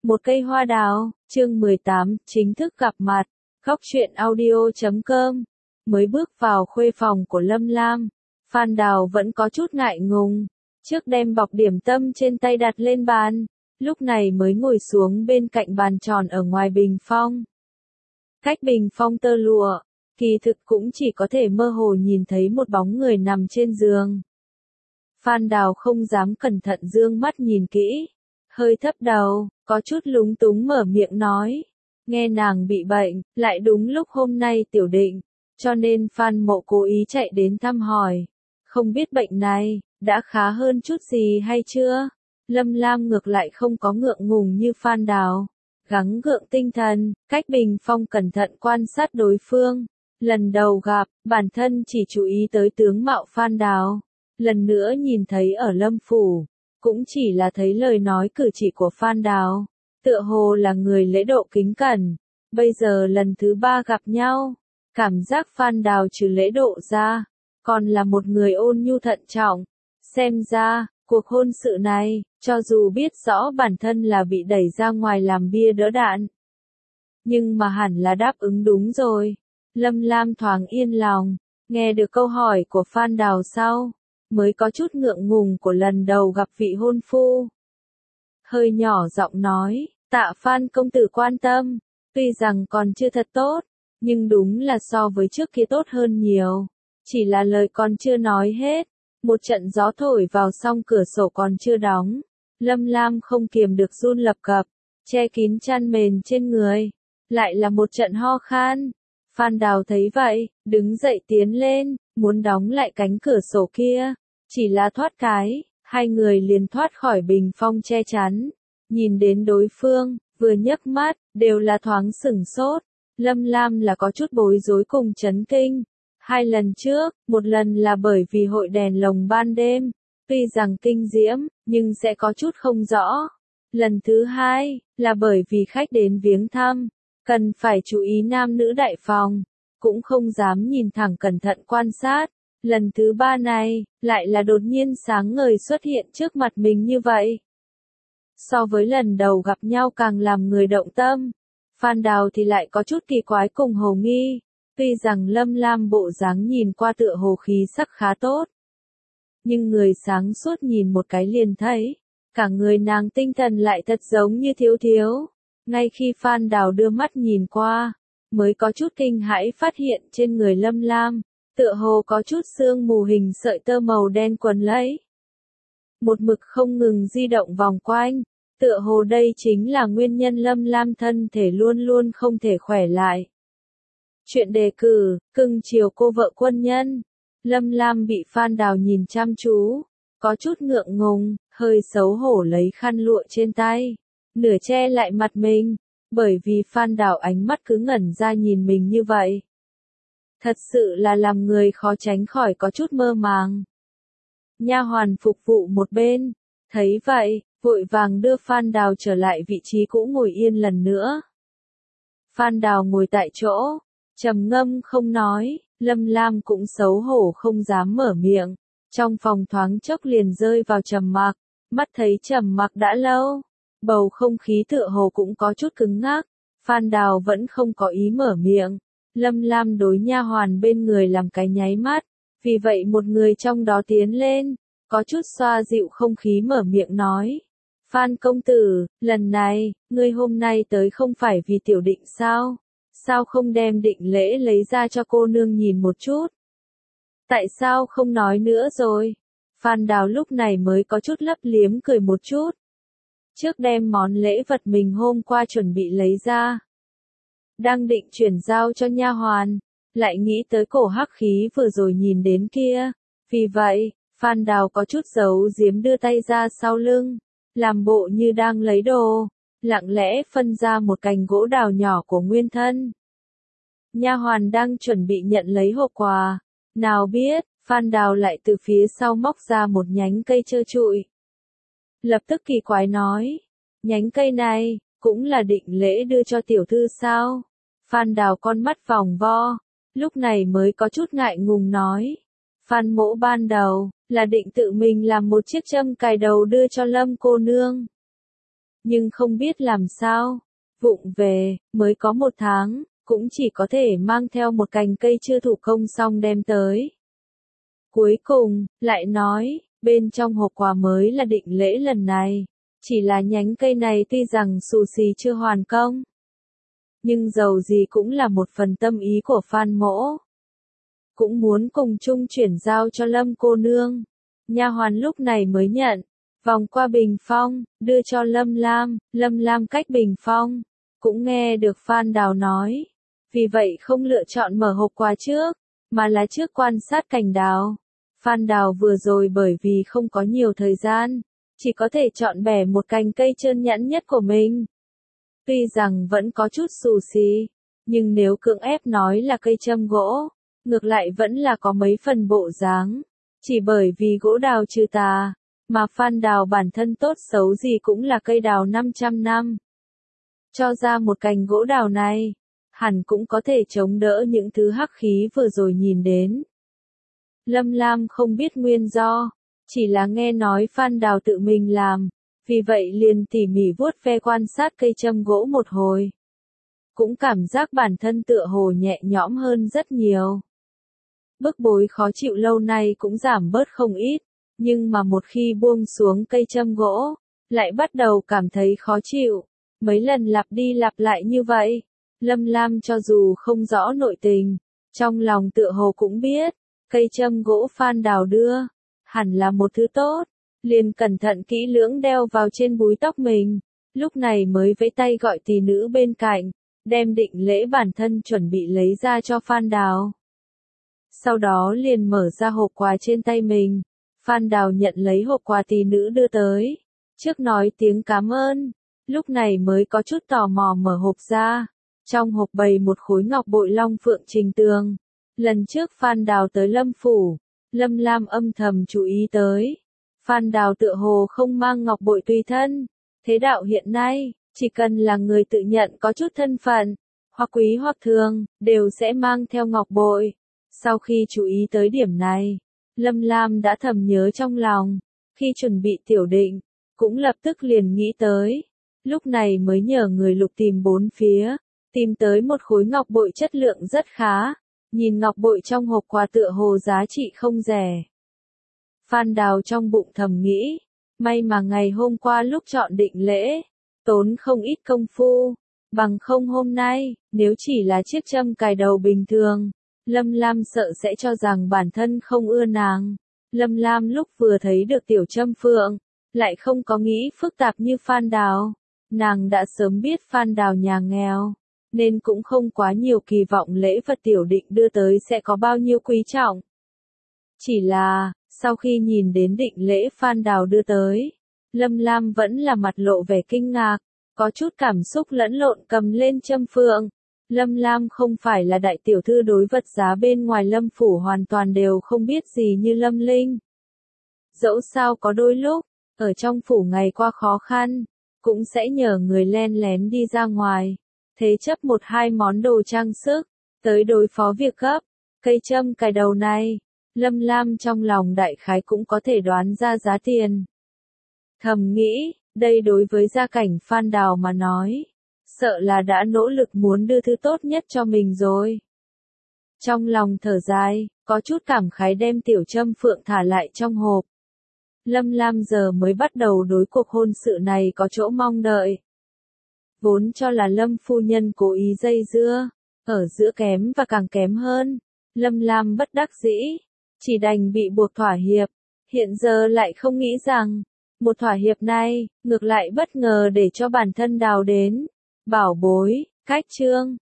Một cây hoa đào, chương 18, chính thức gặp mặt, Góc truyện audio.com. Mới bước vào khuê phòng của Lâm Lam, Phan Đào vẫn có chút ngại ngùng, trước đem bọc điểm tâm trên tay đặt lên bàn, lúc này mới ngồi xuống bên cạnh bàn tròn ở ngoài bình phong. Cách bình phong tơ lụa, kỳ thực cũng chỉ có thể mơ hồ nhìn thấy một bóng người nằm trên giường. Phan Đào không dám cẩn thận dương mắt nhìn kỹ, hơi thấp đầu, có chút lúng túng mở miệng nói. Nghe nàng bị bệnh, lại đúng lúc hôm nay tiểu định, cho nên Phan Mộ cố ý chạy đến thăm hỏi. Không biết bệnh này, đã khá hơn chút gì hay chưa? Lâm Lam ngược lại không có ngượng ngùng như Phan Đào. Gắng gượng tinh thần, cách bình phong cẩn thận quan sát đối phương. Lần đầu gặp, bản thân chỉ chú ý tới tướng mạo Phan Đào. Lần nữa nhìn thấy ở Lâm Phủ, cũng chỉ là thấy lời nói cử chỉ của Phan Đào. Tựa hồ là người lễ độ kính cẩn. Bây giờ lần thứ ba gặp nhau, cảm giác Phan Đào trừ lễ độ ra, còn là một người ôn nhu thận trọng. Xem ra, cuộc hôn sự này, cho dù biết rõ bản thân là bị đẩy ra ngoài làm bia đỡ đạn, nhưng mà hẳn là đáp ứng đúng rồi. Lâm Lam thoáng yên lòng, nghe được câu hỏi của Phan Đào sau, mới có chút ngượng ngùng của lần đầu gặp vị hôn phu. Hơi nhỏ giọng nói, tạ Phan công tử quan tâm, tuy rằng còn chưa thật tốt, nhưng đúng là so với trước kia tốt hơn nhiều. Chỉ là lời còn chưa nói hết, một trận gió thổi vào song cửa sổ còn chưa đóng. Lâm Lam không kiềm được run lập cập, che kín chăn mền trên người. Lại là một trận ho khan. Phan Đào thấy vậy, đứng dậy tiến lên, muốn đóng lại cánh cửa sổ kia. Chỉ là thoát cái, hai người liền thoát khỏi bình phong che chắn. Nhìn đến đối phương, vừa nhấc mắt, đều là thoáng sửng sốt. Lâm Lam là có chút bối rối cùng chấn kinh. Hai lần trước, một lần là bởi vì hội đèn lồng ban đêm, tuy rằng kinh diễm, nhưng sẽ có chút không rõ. Lần thứ hai, là bởi vì khách đến viếng thăm, cần phải chú ý nam nữ đại phòng, cũng không dám nhìn thẳng cẩn thận quan sát. Lần thứ ba này, lại là đột nhiên sáng ngời xuất hiện trước mặt mình như vậy. So với lần đầu gặp nhau càng làm người động tâm, Phan Đào thì lại có chút kỳ quái cùng hồ nghi. Tuy rằng Lâm Lam bộ dáng nhìn qua tựa hồ khí sắc khá tốt, nhưng người sáng suốt nhìn một cái liền thấy, cả người nàng tinh thần lại thật giống như thiếu thiếu. Ngay khi Phan Đào đưa mắt nhìn qua, mới có chút kinh hãi phát hiện trên người Lâm Lam, tựa hồ có chút sương mù hình sợi tơ màu đen quấn lấy. Một mực không ngừng di động vòng quanh, tựa hồ đây chính là nguyên nhân Lâm Lam thân thể luôn luôn không thể khỏe lại. Chuyện đề cử, cưng chiều cô vợ quân nhân. Lâm Lam bị Phan Đào nhìn chăm chú, có chút ngượng ngùng, hơi xấu hổ lấy khăn lụa trên tay, nửa che lại mặt mình, bởi vì Phan Đào ánh mắt cứ ngẩn ra nhìn mình như vậy. Thật sự là làm người khó tránh khỏi có chút mơ màng. Nha hoàn phục vụ một bên, thấy vậy, vội vàng đưa Phan Đào trở lại vị trí cũ ngồi yên lần nữa. Phan Đào ngồi tại chỗ, trầm ngâm không nói, Lâm Lam cũng xấu hổ không dám mở miệng. Trong phòng thoáng chốc liền rơi vào trầm mặc, mắt thấy trầm mặc đã lâu, bầu không khí tựa hồ cũng có chút cứng ngắc. Phan Đào vẫn không có ý mở miệng. Lâm Lam đối nha hoàn bên người làm cái nháy mắt, vì vậy một người trong đó tiến lên, có chút xoa dịu không khí mở miệng nói. Phan công tử, lần này, ngươi hôm nay tới không phải vì tiểu định sao? Sao không đem định lễ lấy ra cho cô nương nhìn một chút? Tại sao không nói nữa rồi? Phan Đào lúc này mới có chút lấp liếm cười một chút. Trước đem món lễ vật mình hôm qua chuẩn bị lấy ra. Đang định chuyển giao cho nha hoàn, lại nghĩ tới cổ hắc khí vừa rồi nhìn đến kia. Vì vậy, Phan Đào có chút giấu giếm đưa tay ra sau lưng, làm bộ như đang lấy đồ. Lặng lẽ phân ra một cành gỗ đào nhỏ của nguyên thân. Nha hoàn đang chuẩn bị nhận lấy hộp quà, nào biết, Phan Đào lại từ phía sau móc ra một nhánh cây trơ trụi. Lập tức kỳ quái nói, nhánh cây này, cũng là định lễ đưa cho tiểu thư sao? Phan Đào con mắt vòng vo, lúc này mới có chút ngại ngùng nói. Phan mỗ ban đầu, là định tự mình làm một chiếc châm cài đầu đưa cho Lâm cô nương. nhưng không biết làm sao. Vụng về, mới có 1 tháng, cũng chỉ có thể mang theo một cành cây chưa thủ công xong đem tới. Cuối cùng, lại nói, bên trong hộp quà mới là định lễ lần này. Chỉ là nhánh cây này tuy rằng xù xì chưa hoàn công, nhưng dầu gì cũng là một phần tâm ý của Phan Mỗ. Cũng muốn cùng chung chuyển giao cho Lâm cô nương. Nha hoàn lúc này mới nhận, vòng qua bình phong, đưa cho Lâm Lam cách bình phong, cũng nghe được Phan Đào nói. Vì vậy không lựa chọn mở hộp quà trước, mà là trước quan sát cành đào. Phan Đào vừa rồi bởi vì không có nhiều thời gian, chỉ có thể chọn bẻ một cành cây trơn nhẵn nhất của mình. Tuy rằng vẫn có chút xù xì, nhưng nếu cưỡng ép nói là cây châm gỗ, ngược lại vẫn là có mấy phần bộ dáng. Chỉ bởi vì gỗ đào trừ tà, mà Phan Đào bản thân tốt xấu gì cũng là cây đào 500 năm. Cho ra một cành gỗ đào này, hẳn cũng có thể chống đỡ những thứ hắc khí vừa rồi nhìn đến. Lâm Lam không biết nguyên do, chỉ là nghe nói Phan Đào tự mình làm, vì vậy liền tỉ mỉ vuốt ve quan sát cây châm gỗ một hồi. Cũng cảm giác bản thân tựa hồ nhẹ nhõm hơn rất nhiều. Bức bối khó chịu lâu nay cũng giảm bớt không ít, nhưng mà một khi buông xuống cây châm gỗ, lại bắt đầu cảm thấy khó chịu. Mấy lần lặp đi lặp lại như vậy, Lâm Lam cho dù không rõ nội tình, trong lòng tựa hồ cũng biết, cây châm gỗ Phan Đào đưa, hẳn là một thứ tốt, liền cẩn thận kỹ lưỡng đeo vào trên búi tóc mình, lúc này mới vẫy tay gọi tỷ nữ bên cạnh, đem định lễ bản thân chuẩn bị lấy ra cho Phan Đào. Sau đó liền mở ra hộp quà trên tay mình, Phan Đào nhận lấy hộp quà tỷ nữ đưa tới, trước nói tiếng cảm ơn, lúc này mới có chút tò mò mở hộp ra, trong hộp bày một khối ngọc bội long phượng trình tường. Lần trước Phan Đào tới Lâm phủ, Lâm Lam âm thầm chú ý tới. Phan Đào tựa hồ không mang ngọc bội tùy thân. Thế đạo hiện nay, chỉ cần là người tự nhận có chút thân phận, hoặc quý hoặc thường, đều sẽ mang theo ngọc bội. Sau khi chú ý tới điểm này, Lâm Lam đã thầm nhớ trong lòng. Khi chuẩn bị tiểu định, cũng lập tức liền nghĩ tới. Lúc này mới nhờ người lục tìm bốn phía, tìm tới một khối ngọc bội chất lượng rất khá. Nhìn ngọc bội trong hộp quà tựa hồ giá trị không rẻ. Phan Đào trong bụng thầm nghĩ, may mà ngày hôm qua lúc chọn định lễ, tốn không ít công phu, bằng không hôm nay, nếu chỉ là chiếc châm cài đầu bình thường, Lâm Lam sợ sẽ cho rằng bản thân không ưa nàng. Lâm Lam lúc vừa thấy được tiểu châm phượng, lại không có nghĩ phức tạp như Phan Đào, nàng đã sớm biết Phan Đào nhà nghèo. Nên cũng không quá nhiều kỳ vọng lễ vật tiểu định đưa tới sẽ có bao nhiêu quý trọng. Chỉ là, sau khi nhìn đến định lễ Phan Đào đưa tới, Lâm Lam vẫn là mặt lộ vẻ kinh ngạc, có chút cảm xúc lẫn lộn cầm lên châm phượng. Lâm Lam không phải là đại tiểu thư đối vật giá bên ngoài Lâm phủ hoàn toàn đều không biết gì như Lâm Linh. Dẫu sao có đôi lúc, ở trong phủ ngày qua khó khăn, cũng sẽ nhờ người len lén đi ra ngoài. Thế chấp một hai món đồ trang sức, tới đối phó việc gấp, cây châm cài đầu này, Lâm Lam trong lòng đại khái cũng có thể đoán ra giá tiền. Thầm nghĩ, đây đối với gia cảnh Phan Đào mà nói, sợ là đã nỗ lực muốn đưa thứ tốt nhất cho mình rồi. Trong lòng thở dài, có chút cảm khái đem tiểu châm phượng thả lại trong hộp. Lâm Lam giờ mới bắt đầu đối cuộc hôn sự này có chỗ mong đợi. Vốn cho là Lâm phu nhân cố ý dây dưa, ở giữa kém và càng kém hơn, Lâm Lam bất đắc dĩ, chỉ đành bị buộc thỏa hiệp, hiện giờ lại không nghĩ rằng, một thỏa hiệp này, ngược lại bất ngờ để cho bản thân Đào đến, bảo bối, cách chương.